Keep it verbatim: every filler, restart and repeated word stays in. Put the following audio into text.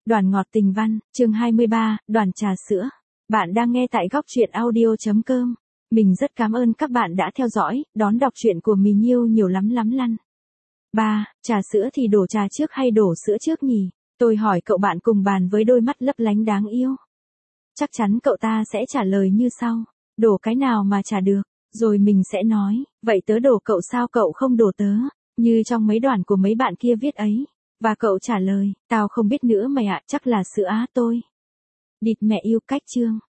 Đoàn ngọt tình văn, chương hai mươi ba, đoàn trà sữa. Bạn đang nghe tại góc truyện audio chấm com. Mình rất cảm ơn các bạn đã theo dõi, đón đọc truyện của mình yêu nhiều lắm lắm lăn. ba. Trà sữa thì đổ trà trước hay đổ sữa trước nhỉ? Tôi hỏi cậu bạn cùng bàn với đôi mắt lấp lánh đáng yêu. Chắc chắn cậu ta sẽ trả lời như sau. Đổ cái nào mà trả được? Rồi mình sẽ nói, vậy tớ đổ cậu sao cậu không đổ tớ? Như trong mấy đoạn của mấy bạn kia viết ấy. Và cậu trả lời, tao không biết nữa mày ạ, chắc là sữa á tôi. Địt mẹ yêu cách chương.